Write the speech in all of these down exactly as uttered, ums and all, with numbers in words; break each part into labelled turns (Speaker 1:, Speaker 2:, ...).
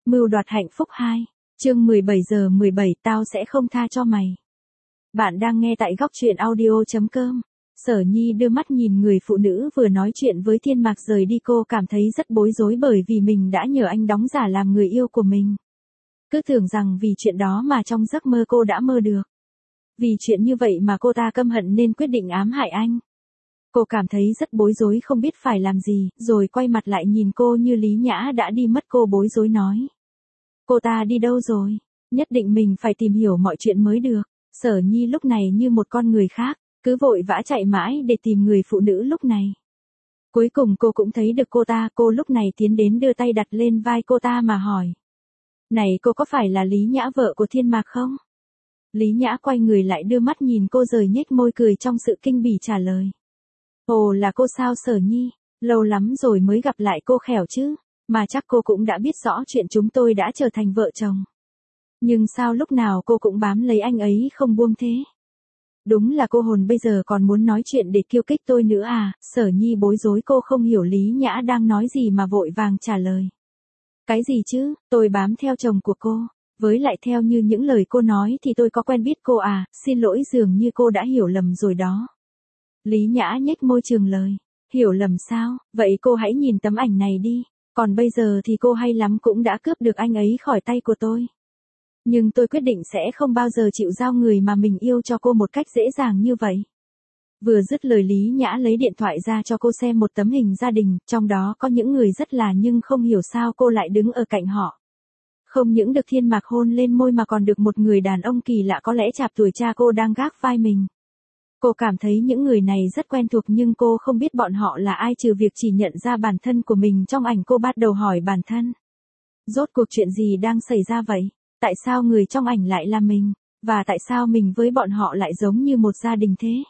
Speaker 1: Mưu đoạt hạnh phúc hai. Chương mười bảy giờ mười bảy, tao sẽ không tha cho mày. Bạn đang nghe tại góc truyện audio chấm com. Sở Nhi đưa mắt nhìn người phụ nữ vừa nói chuyện với Thiên Mạc rời đi, cô cảm thấy rất bối rối bởi vì mình đã nhờ anh đóng giả làm người yêu của mình. Cứ tưởng rằng vì chuyện đó mà trong giấc mơ cô đã mơ được. Vì chuyện như vậy mà cô ta căm hận nên quyết định ám hại anh. Cô cảm thấy rất bối rối không biết phải làm gì, rồi quay mặt lại nhìn cô như Lý Nhã đã đi mất. Cô bối rối nói. Cô ta đi đâu rồi? Nhất định mình phải tìm hiểu mọi chuyện mới được. Sở Nhi lúc này như một con người khác, cứ vội vã chạy mãi để tìm người phụ nữ lúc này. Cuối cùng cô cũng thấy được cô ta, cô lúc này tiến đến đưa tay đặt lên vai cô ta mà hỏi. Này, cô có phải là Lý Nhã vợ của Thiên Mạc không? Lý Nhã quay người lại đưa mắt nhìn cô rồi nhếch môi cười trong sự kinh bỉ trả lời. Ồ, là cô sao Sở Nhi? Lâu lắm rồi mới gặp lại cô khẻo chứ, mà chắc cô cũng đã biết rõ chuyện chúng tôi đã trở thành vợ chồng. Nhưng sao lúc nào cô cũng bám lấy anh ấy không buông thế? Đúng là cô hồn bây giờ còn muốn nói chuyện để khiêu khích tôi nữa à? Sở Nhi bối rối, cô không hiểu Lý Nhã đang nói gì mà vội vàng trả lời. Cái gì chứ, tôi bám theo chồng của cô. Với lại theo như những lời cô nói thì tôi có quen biết cô à, xin lỗi, dường như cô đã hiểu lầm rồi đó. Lý Nhã nhếch môi trường lời. Hiểu lầm sao? Vậy cô hãy nhìn tấm ảnh này đi. Còn bây giờ thì cô hay lắm cũng đã cướp được anh ấy khỏi tay của tôi. Nhưng tôi quyết định sẽ không bao giờ chịu giao người mà mình yêu cho cô một cách dễ dàng như vậy. Vừa dứt lời, Lý Nhã lấy điện thoại ra cho cô xem một tấm hình gia đình, trong đó có những người rất là, nhưng không hiểu sao cô lại đứng ở cạnh họ. Không những được Thiên Mạc hôn lên môi mà còn được một người đàn ông kỳ lạ có lẽ chạc tuổi cha cô đang gác vai mình. Cô cảm thấy những người này rất quen thuộc nhưng cô không biết bọn họ là ai trừ việc chỉ nhận ra bản thân của mình trong ảnh. Cô bắt đầu hỏi bản thân. Rốt cuộc chuyện gì đang xảy ra vậy? Tại sao người trong ảnh lại là mình? Và tại sao mình với bọn họ lại giống như một gia đình thế?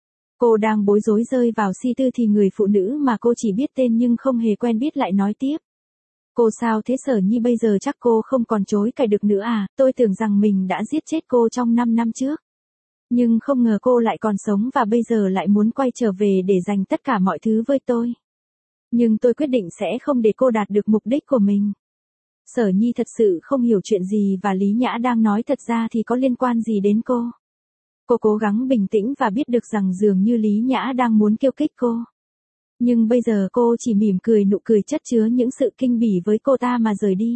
Speaker 1: Cô đang bối rối rơi vào suy tư thì người phụ nữ mà cô chỉ biết tên nhưng không hề quen biết lại nói tiếp. Cô sao thế Sở Nhi, bây giờ chắc cô không còn chối cãi được nữa à? Tôi tưởng rằng mình đã giết chết cô trong năm năm trước. Nhưng không ngờ cô lại còn sống và bây giờ lại muốn quay trở về để dành tất cả mọi thứ với tôi. Nhưng tôi quyết định sẽ không để cô đạt được mục đích của mình. Sở Nhi thật sự không hiểu chuyện gì và Lý Nhã đang nói thật ra thì có liên quan gì đến cô. Cô cố gắng bình tĩnh và biết được rằng dường như Lý Nhã đang muốn khiêu khích cô. Nhưng bây giờ cô chỉ mỉm cười, nụ cười chất chứa những sự kinh bỉ với cô ta mà rời đi.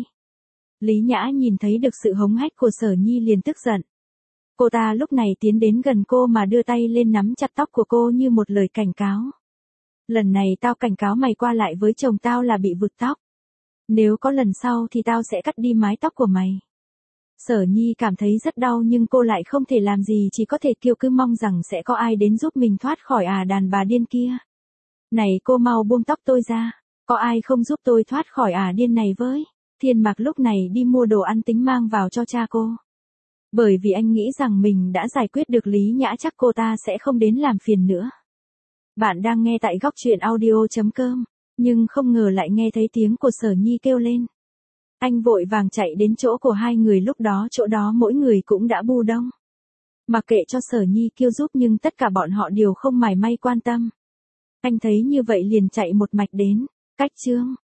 Speaker 1: Lý Nhã nhìn thấy được sự hống hách của Sở Nhi liền tức giận. Cô ta lúc này tiến đến gần cô mà đưa tay lên nắm chặt tóc của cô như một lời cảnh cáo. Lần này tao cảnh cáo mày qua lại với chồng tao là bị vụt tóc. Nếu có lần sau thì tao sẽ cắt đi mái tóc của mày. Sở Nhi cảm thấy rất đau nhưng cô lại không thể làm gì, chỉ có thể kêu cứ mong rằng sẽ có ai đến giúp mình thoát khỏi à đàn bà điên kia. Này cô mau buông tóc tôi ra, có ai không giúp tôi thoát khỏi ả điên này với? Thiên Mạc lúc này đi mua đồ ăn tính mang vào cho cha cô. Bởi vì anh nghĩ rằng mình đã giải quyết được Lý Nhã chắc cô ta sẽ không đến làm phiền nữa. Bạn đang nghe tại góc truyện audio chấm com, nhưng không ngờ lại nghe thấy tiếng của Sở Nhi kêu lên. Anh vội vàng chạy đến chỗ của hai người, lúc đó chỗ đó mỗi người cũng đã bu đông. Mặc kệ cho Sở Nhi kêu giúp nhưng tất cả bọn họ đều không mảy may quan tâm. Anh thấy như vậy liền chạy một mạch đến. Cách chương